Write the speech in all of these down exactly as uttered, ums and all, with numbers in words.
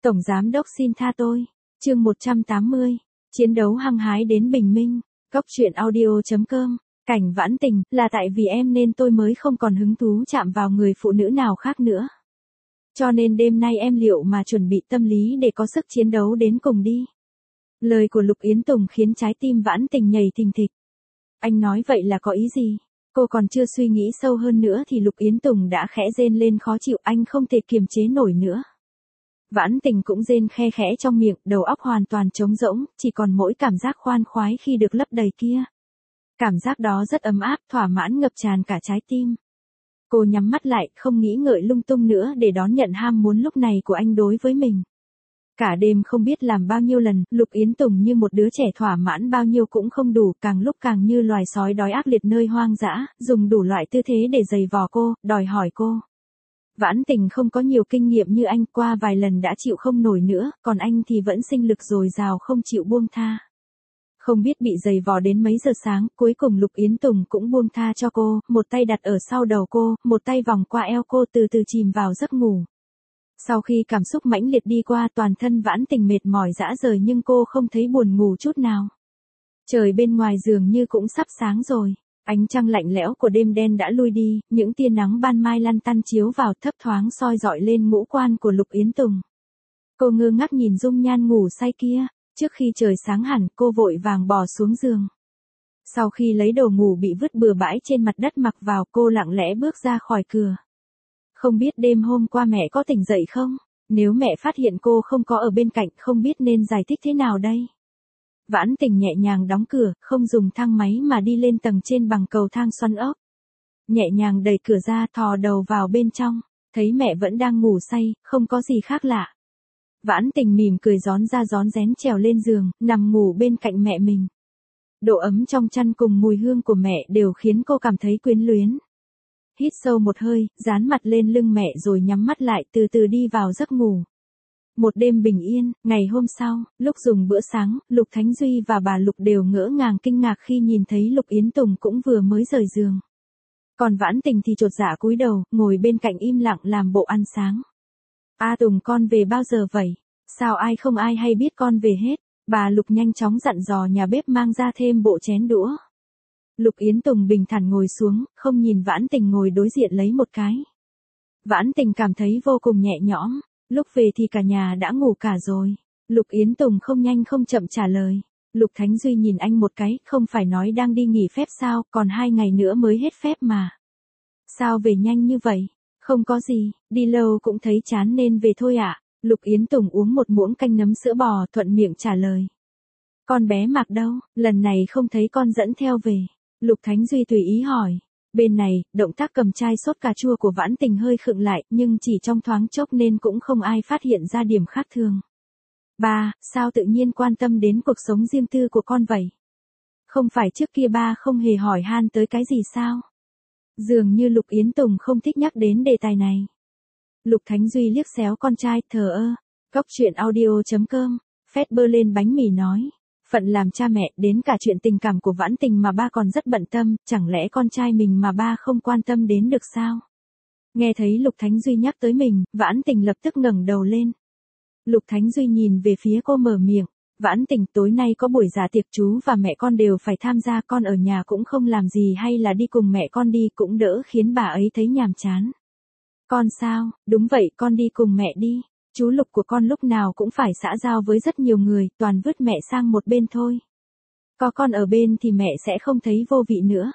Tổng giám đốc xin tha tôi. Chương một trăm tám mươi. Chiến đấu hăng hái đến bình minh. Cốc truyện audio chấm com. Cảnh Vãn Tình, là tại vì em nên tôi mới không còn hứng thú chạm vào người phụ nữ nào khác nữa. Cho nên đêm nay em liệu mà chuẩn bị tâm lý để có sức chiến đấu đến cùng đi. Lời của Lục Yến Tùng khiến trái tim Vãn Tình nhảy thình thịch. Anh nói vậy là có ý gì? Cô còn chưa suy nghĩ sâu hơn nữa thì Lục Yến Tùng đã khẽ rên lên khó chịu, anh không thể kiềm chế nổi nữa. Vãn Tình cũng rên khe khẽ trong miệng, đầu óc hoàn toàn trống rỗng, chỉ còn mỗi cảm giác khoan khoái khi được lấp đầy kia. Cảm giác đó rất ấm áp, thỏa mãn ngập tràn cả trái tim. Cô nhắm mắt lại, không nghĩ ngợi lung tung nữa để đón nhận ham muốn lúc này của anh đối với mình. Cả đêm không biết làm bao nhiêu lần, Lục Yến Tùng như một đứa trẻ thỏa mãn bao nhiêu cũng không đủ, càng lúc càng như loài sói đói ác liệt nơi hoang dã, dùng đủ loại tư thế để giày vò cô, đòi hỏi cô. Vãn Tình không có nhiều kinh nghiệm như anh, qua vài lần đã chịu không nổi nữa, còn anh thì vẫn sinh lực dồi dào không chịu buông tha. Không biết bị giày vò đến mấy giờ sáng, cuối cùng Lục Yến Tùng cũng buông tha cho cô, một tay đặt ở sau đầu cô, một tay vòng qua eo cô từ từ chìm vào giấc ngủ. Sau khi cảm xúc mãnh liệt đi qua, toàn thân Vãn Tình mệt mỏi rã rời nhưng cô không thấy buồn ngủ chút nào. Trời bên ngoài dường như cũng sắp sáng rồi. Ánh trăng lạnh lẽo của đêm đen đã lui đi, những tia nắng ban mai lăn tăn chiếu vào thấp thoáng soi dọi lên ngũ quan của Lục Yến Tùng. Cô ngơ ngác nhìn dung nhan ngủ say kia, trước khi trời sáng hẳn cô vội vàng bò xuống giường. Sau khi lấy đồ ngủ bị vứt bừa bãi trên mặt đất mặc vào, cô lặng lẽ bước ra khỏi cửa. Không biết đêm hôm qua mẹ có tỉnh dậy không? Nếu mẹ phát hiện cô không có ở bên cạnh, không biết nên giải thích thế nào đây? Vãn Tình nhẹ nhàng đóng cửa, không dùng thang máy mà đi lên tầng trên bằng cầu thang xoắn ốc. Nhẹ nhàng đẩy cửa ra, thò đầu vào bên trong, thấy mẹ vẫn đang ngủ say, không có gì khác lạ. Vãn Tình mỉm cười rón ra rón rén trèo lên giường, nằm ngủ bên cạnh mẹ mình. Độ ấm trong chăn cùng mùi hương của mẹ đều khiến cô cảm thấy quyến luyến. Hít sâu một hơi, dán mặt lên lưng mẹ rồi nhắm mắt lại, từ từ đi vào giấc ngủ. Một đêm bình yên, ngày hôm sau, lúc dùng bữa sáng, Lục Thánh Duy và bà Lục đều ngỡ ngàng kinh ngạc khi nhìn thấy Lục Yến Tùng cũng vừa mới rời giường. Còn Vãn Tình thì chột dạ cúi đầu, ngồi bên cạnh im lặng làm bộ ăn sáng. A Tùng, con về bao giờ vậy? Sao ai không ai hay biết con về hết? Bà Lục nhanh chóng dặn dò nhà bếp mang ra thêm bộ chén đũa. Lục Yến Tùng bình thản ngồi xuống, không nhìn Vãn Tình ngồi đối diện lấy một cái. Vãn Tình cảm thấy vô cùng nhẹ nhõm, lúc về thì cả nhà đã ngủ cả rồi. Lục Yến Tùng không nhanh không chậm trả lời. Lục Thánh Duy nhìn anh một cái, không phải nói đang đi nghỉ phép sao, còn hai ngày nữa mới hết phép mà. Sao về nhanh như vậy? Không có gì, đi lâu cũng thấy chán nên về thôi ạ. À? Lục Yến Tùng uống một muỗng canh nấm sữa bò, thuận miệng trả lời. Con bé Mạc đâu, lần này không thấy con dẫn theo về. Lục Thánh Duy tùy ý hỏi. Bên này, động tác cầm chai sốt cà chua của Vãn Tình hơi khựng lại, nhưng chỉ trong thoáng chốc nên cũng không ai phát hiện ra điểm khác thường. Ba, sao tự nhiên quan tâm đến cuộc sống riêng tư của con vậy? Không phải trước kia ba không hề hỏi han tới cái gì sao? Dường như Lục Yến Tùng không thích nhắc đến đề tài này. Lục Thánh Duy liếc xéo con trai, thờ ơ. Cốc truyện audio chấm com, phét bơ lên bánh mì nói. Phận làm cha mẹ, đến cả chuyện tình cảm của Vãn Tình mà ba còn rất bận tâm, chẳng lẽ con trai mình mà ba không quan tâm đến được sao? Nghe thấy Lục Thánh Duy nhắc tới mình, Vãn Tình lập tức ngẩng đầu lên. Lục Thánh Duy nhìn về phía cô mở miệng. Vãn Tình, tối nay có buổi dạ tiệc, chú và mẹ con đều phải tham gia, con ở nhà cũng không làm gì, hay là đi cùng mẹ con đi, cũng đỡ khiến bà ấy thấy nhàm chán. Con sao? Đúng vậy, con đi cùng mẹ đi. Chú Lục của con lúc nào cũng phải xã giao với rất nhiều người, toàn vứt mẹ sang một bên thôi. Có con ở bên thì mẹ sẽ không thấy vô vị nữa.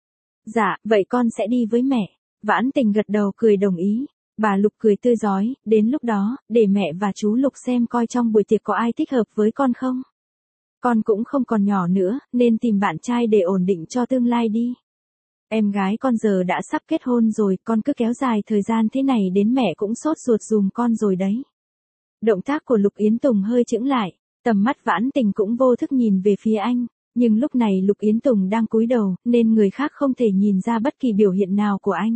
Dạ, vậy con sẽ đi với mẹ. Vãn Tình gật đầu cười đồng ý. Bà Lục cười tươi rói, đến lúc đó, để mẹ và chú Lục xem coi trong buổi tiệc có ai thích hợp với con không. Con cũng không còn nhỏ nữa, nên tìm bạn trai để ổn định cho tương lai đi. Em gái con giờ đã sắp kết hôn rồi, con cứ kéo dài thời gian thế này đến mẹ cũng sốt ruột dùm con rồi đấy. Động tác của Lục Yến Tùng hơi chững lại, tầm mắt Vãn Tình cũng vô thức nhìn về phía anh, nhưng lúc này Lục Yến Tùng đang cúi đầu, nên người khác không thể nhìn ra bất kỳ biểu hiện nào của anh.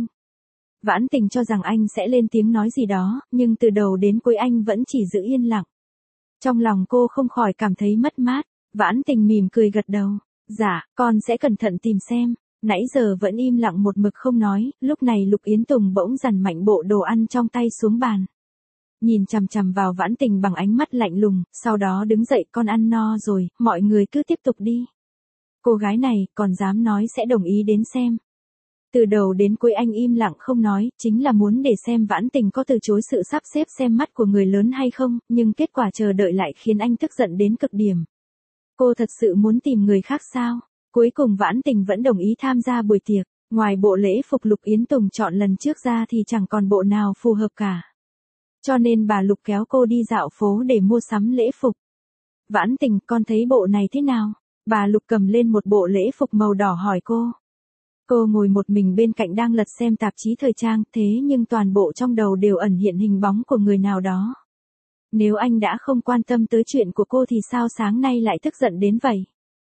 Vãn Tình cho rằng anh sẽ lên tiếng nói gì đó, nhưng từ đầu đến cuối anh vẫn chỉ giữ yên lặng. Trong lòng cô không khỏi cảm thấy mất mát, Vãn Tình mỉm cười gật đầu. Dạ, con sẽ cẩn thận tìm xem. Nãy giờ vẫn im lặng một mực không nói, lúc này Lục Yến Tùng bỗng dằn mạnh bộ đồ ăn trong tay xuống bàn. Nhìn chằm chằm vào Vãn Tình bằng ánh mắt lạnh lùng, sau đó đứng dậy, con ăn no rồi, mọi người cứ tiếp tục đi. Cô gái này còn dám nói sẽ đồng ý đến xem. Từ đầu đến cuối anh im lặng không nói, chính là muốn để xem Vãn Tình có từ chối sự sắp xếp xem mắt của người lớn hay không, nhưng kết quả chờ đợi lại khiến anh tức giận đến cực điểm. Cô thật sự muốn tìm người khác sao? Cuối cùng Vãn Tình vẫn đồng ý tham gia buổi tiệc, ngoài bộ lễ phục Lục Yến Tùng chọn lần trước ra thì chẳng còn bộ nào phù hợp cả. Cho nên bà Lục kéo cô đi dạo phố để mua sắm lễ phục. Vãn Tình, con thấy bộ này thế nào? Bà Lục cầm lên một bộ lễ phục màu đỏ hỏi cô. Cô ngồi một mình bên cạnh đang lật xem tạp chí thời trang, thế nhưng toàn bộ trong đầu đều ẩn hiện hình bóng của người nào đó. Nếu anh đã không quan tâm tới chuyện của cô thì sao sáng nay lại tức giận đến vậy?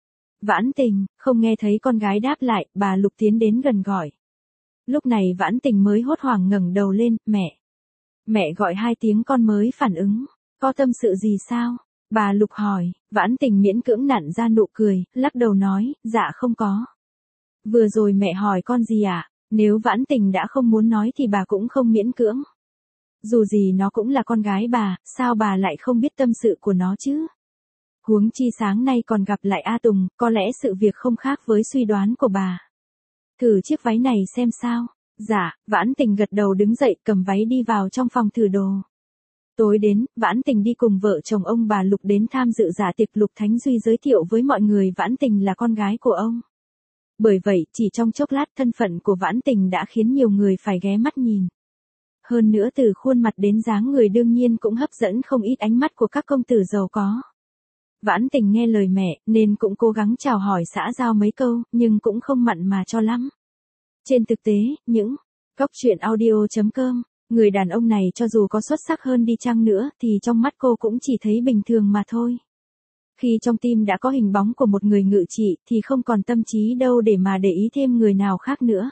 Vãn Tình, không nghe thấy con gái đáp lại, bà Lục tiến đến gần gọi. Lúc này Vãn Tình mới hốt hoảng ngẩng đầu lên, mẹ. Mẹ gọi hai tiếng con mới phản ứng, có tâm sự gì sao? Bà Lục hỏi, Vãn Tình miễn cưỡng nặn ra nụ cười, lắc đầu nói, dạ không có. Vừa rồi mẹ hỏi con gì ạ? À? Nếu Vãn Tình đã không muốn nói thì bà cũng không miễn cưỡng. Dù gì nó cũng là con gái bà, sao bà lại không biết tâm sự của nó chứ? Huống chi sáng nay còn gặp lại A Tùng, có lẽ sự việc không khác với suy đoán của bà. Thử chiếc váy này xem sao. Dạ, Vãn Tình gật đầu đứng dậy cầm váy đi vào trong phòng thử đồ. Tối đến, Vãn Tình đi cùng vợ chồng ông bà Lục đến tham dự dạ tiệc Lục Thánh Duy giới thiệu với mọi người Vãn Tình là con gái của ông. Bởi vậy, chỉ trong chốc lát thân phận của Vãn Tình đã khiến nhiều người phải ghé mắt nhìn. Hơn nữa từ khuôn mặt đến dáng người đương nhiên cũng hấp dẫn không ít ánh mắt của các công tử giàu có. Vãn Tình nghe lời mẹ, nên cũng cố gắng chào hỏi xã giao mấy câu, nhưng cũng không mặn mà cho lắm. Trên thực tế, những góc truyện audio chấm com, người đàn ông này cho dù có xuất sắc hơn đi chăng nữa thì trong mắt cô cũng chỉ thấy bình thường mà thôi. Khi trong tim đã có hình bóng của một người ngự trị thì không còn tâm trí đâu để mà để ý thêm người nào khác nữa.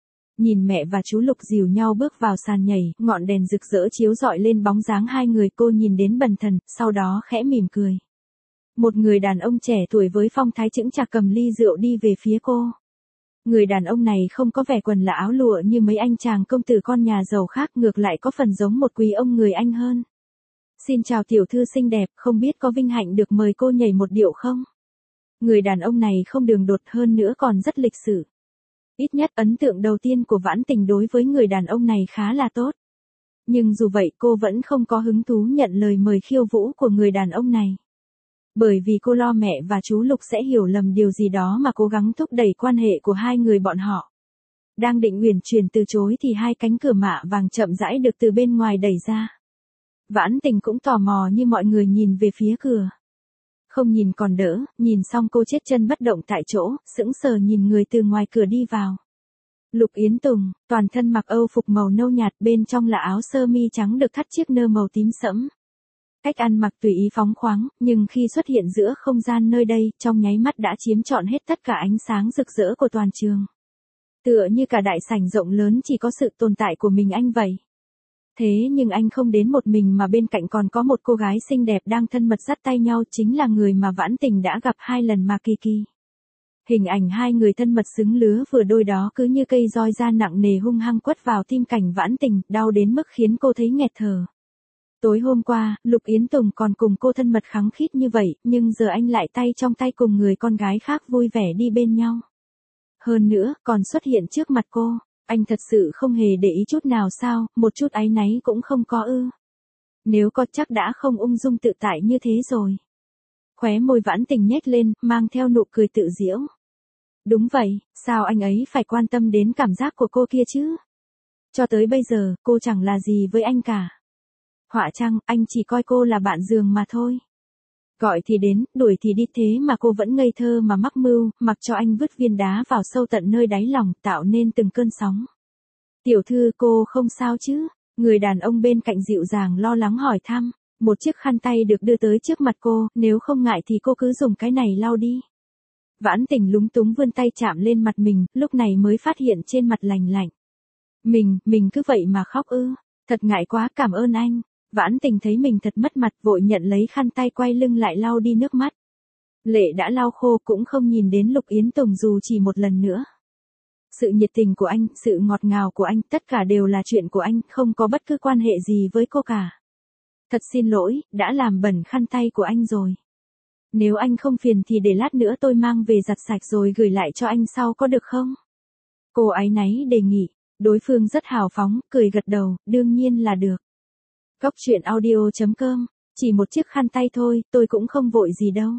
Nhìn mẹ và chú Lục dìu nhau bước vào sàn nhảy, ngọn đèn rực rỡ chiếu rọi lên bóng dáng hai người, cô nhìn đến bần thần, sau đó khẽ mỉm cười. Một người đàn ông trẻ tuổi với phong thái chững chạc cầm ly rượu đi về phía cô. Người đàn ông này không có vẻ quần là áo lụa như mấy anh chàng công tử con nhà giàu khác, ngược lại có phần giống một quý ông người Anh hơn. Xin chào tiểu thư xinh đẹp, không biết có vinh hạnh được mời cô nhảy một điệu không? Người đàn ông này không đường đột hơn nữa còn rất lịch sự. Ít nhất ấn tượng đầu tiên của Vãn Tình đối với người đàn ông này khá là tốt. Nhưng dù vậy cô vẫn không có hứng thú nhận lời mời khiêu vũ của người đàn ông này. Bởi vì cô lo mẹ và chú Lục sẽ hiểu lầm điều gì đó mà cố gắng thúc đẩy quan hệ của hai người bọn họ. Đang định uyển chuyển từ chối thì hai cánh cửa mạ vàng chậm rãi được từ bên ngoài đẩy ra. Vãn Tình cũng tò mò như mọi người nhìn về phía cửa. Không nhìn còn đỡ, nhìn xong cô chết chân bất động tại chỗ, sững sờ nhìn người từ ngoài cửa đi vào. Lục Yến Tùng, toàn thân mặc âu phục màu nâu nhạt, bên trong là áo sơ mi trắng được thắt chiếc nơ màu tím sẫm. Cách ăn mặc tùy ý phóng khoáng, nhưng khi xuất hiện giữa không gian nơi đây, trong nháy mắt đã chiếm trọn hết tất cả ánh sáng rực rỡ của toàn trường. Tựa như cả đại sảnh rộng lớn chỉ có sự tồn tại của mình anh vậy. Thế nhưng anh không đến một mình mà bên cạnh còn có một cô gái xinh đẹp đang thân mật dắt tay nhau, chính là người mà Vãn Tình đã gặp hai lần mà Kỳ Kỳ. Hình ảnh hai người thân mật xứng lứa vừa đôi đó cứ như cây roi da nặng nề hung hăng quất vào tim Cảnh Vãn Tình, đau đến mức khiến cô thấy nghẹt thở. Tối hôm qua, Lục Yến Tùng còn cùng cô thân mật khăng khít như vậy, nhưng giờ anh lại tay trong tay cùng người con gái khác vui vẻ đi bên nhau. Hơn nữa, còn xuất hiện trước mặt cô. Anh thật sự không hề để ý chút nào sao, một chút áy náy cũng không có ư. Nếu có chắc đã không ung dung tự tại như thế rồi. Khóe môi Vãn Tình nhếch lên, mang theo nụ cười tự giễu. Đúng vậy, sao anh ấy phải quan tâm đến cảm giác của cô kia chứ? Cho tới bây giờ, cô chẳng là gì với anh cả. Họa chăng, anh chỉ coi cô là bạn giường mà thôi. Gọi thì đến, đuổi thì đi, thế mà cô vẫn ngây thơ mà mắc mưu, mặc cho anh vứt viên đá vào sâu tận nơi đáy lòng, tạo nên từng cơn sóng. Tiểu thư, cô không sao chứ? Người đàn ông bên cạnh dịu dàng lo lắng hỏi thăm. Một chiếc khăn tay được đưa tới trước mặt cô, nếu không ngại thì cô cứ dùng cái này lau đi. Vãn Tình lúng túng vươn tay chạm lên mặt mình, lúc này mới phát hiện trên mặt lành lạnh. Mình, mình cứ vậy mà khóc ư? Thật ngại quá, cảm ơn anh. Vãn Tình thấy mình thật mất mặt, vội nhận lấy khăn tay quay lưng lại lau đi nước mắt. Lệ đã lau khô cũng không nhìn đến Lục Yến Tùng dù chỉ một lần nữa. Sự nhiệt tình của anh, sự ngọt ngào của anh, tất cả đều là chuyện của anh, không có bất cứ quan hệ gì với cô cả. Thật xin lỗi, đã làm bẩn khăn tay của anh rồi. Nếu anh không phiền thì để lát nữa tôi mang về giặt sạch rồi gửi lại cho anh sau có được không? Cô áy náy đề nghị, đối phương rất hào phóng, cười gật đầu, đương nhiên là được. Góc truyện audio.com, chỉ một chiếc khăn tay thôi, tôi cũng không vội gì đâu.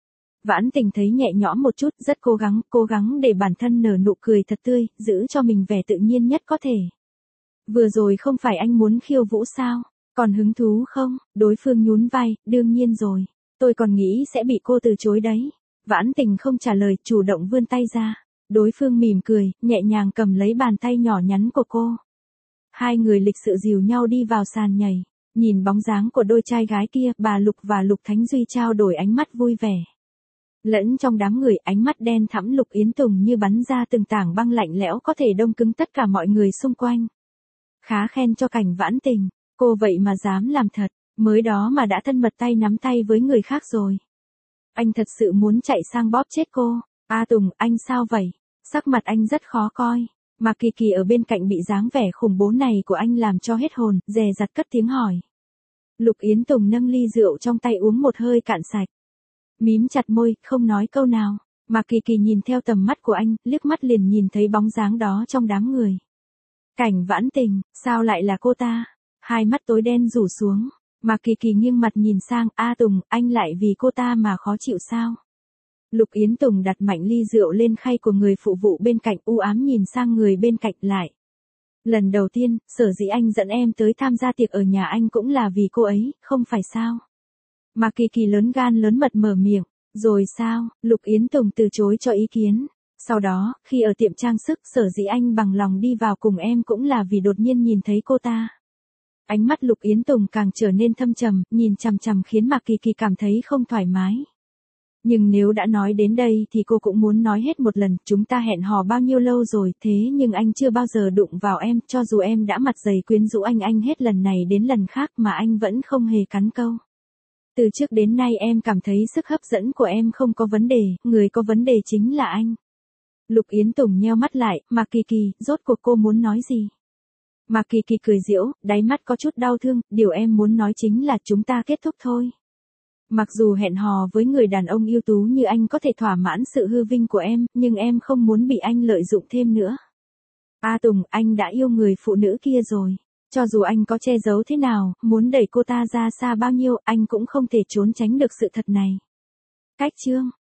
Vãn Tình thấy nhẹ nhõm một chút, rất cố gắng, cố gắng để bản thân nở nụ cười thật tươi, giữ cho mình vẻ tự nhiên nhất có thể. Vừa rồi không phải anh muốn khiêu vũ sao? Còn hứng thú không? Đối phương nhún vai, đương nhiên rồi. Tôi còn nghĩ sẽ bị cô từ chối đấy. Vãn Tình không trả lời, chủ động vươn tay ra. Đối phương mỉm cười, nhẹ nhàng cầm lấy bàn tay nhỏ nhắn của cô. Hai người lịch sự dìu nhau đi vào sàn nhảy. Nhìn bóng dáng của đôi trai gái kia, bà Lục và Lục Thánh Duy trao đổi ánh mắt vui vẻ. Lẫn trong đám người, ánh mắt đen thẫm Lục Yến Tùng như bắn ra từng tảng băng lạnh lẽo có thể đông cứng tất cả mọi người xung quanh. Khá khen cho Cảnh Vãn Tình, cô vậy mà dám làm thật, mới đó mà đã thân mật tay nắm tay với người khác rồi. Anh thật sự muốn chạy sang bóp chết cô. A Tùng, anh sao vậy? Sắc mặt anh rất khó coi. Mà Kỳ Kỳ ở bên cạnh bị dáng vẻ khủng bố này của anh làm cho hết hồn, dè dặt cất tiếng hỏi. Lục Yến Tùng nâng ly rượu trong tay uống một hơi cạn sạch. Mím chặt môi, không nói câu nào. Mà Kỳ Kỳ nhìn theo tầm mắt của anh, liếc mắt liền nhìn thấy bóng dáng đó trong đám người. Cảnh Vãn Tình, sao lại là cô ta? Hai mắt tối đen rủ xuống. Mà Kỳ Kỳ nghiêng mặt nhìn sang, A Tùng, anh lại vì cô ta mà khó chịu sao? Lục Yến Tùng đặt mạnh ly rượu lên khay của người phụ vụ bên cạnh, u ám nhìn sang người bên cạnh lại. Lần đầu tiên, sở dĩ anh dẫn em tới tham gia tiệc ở nhà anh cũng là vì cô ấy, không phải sao? Mà Kỳ Kỳ lớn gan lớn mật mở miệng, rồi sao? Lục Yến Tùng từ chối cho ý kiến. Sau đó, khi ở tiệm trang sức, sở dĩ anh bằng lòng đi vào cùng em cũng là vì đột nhiên nhìn thấy cô ta. Ánh mắt Lục Yến Tùng càng trở nên thâm trầm, nhìn chằm chằm khiến Mạc Kỳ Kỳ cảm thấy không thoải mái. Nhưng nếu đã nói đến đây thì cô cũng muốn nói hết một lần, chúng ta hẹn hò bao nhiêu lâu rồi, thế nhưng anh chưa bao giờ đụng vào em, cho dù em đã mặt dày quyến rũ anh anh hết lần này đến lần khác mà anh vẫn không hề cắn câu. Từ trước đến nay em cảm thấy sức hấp dẫn của em không có vấn đề, người có vấn đề chính là anh. Lục Yến Tùng nheo mắt lại, Mạc Kỳ Kỳ, rốt cuộc cô muốn nói gì? Mạc Kỳ Kỳ cười giễu, đáy mắt có chút đau thương, điều em muốn nói chính là chúng ta kết thúc thôi. Mặc dù hẹn hò với người đàn ông ưu tú như anh có thể thỏa mãn sự hư vinh của em, nhưng em không muốn bị anh lợi dụng thêm nữa. A Tùng, anh đã yêu người phụ nữ kia rồi. Cho dù anh có che giấu thế nào, muốn đẩy cô ta ra xa bao nhiêu, anh cũng không thể trốn tránh được sự thật này. Cách chương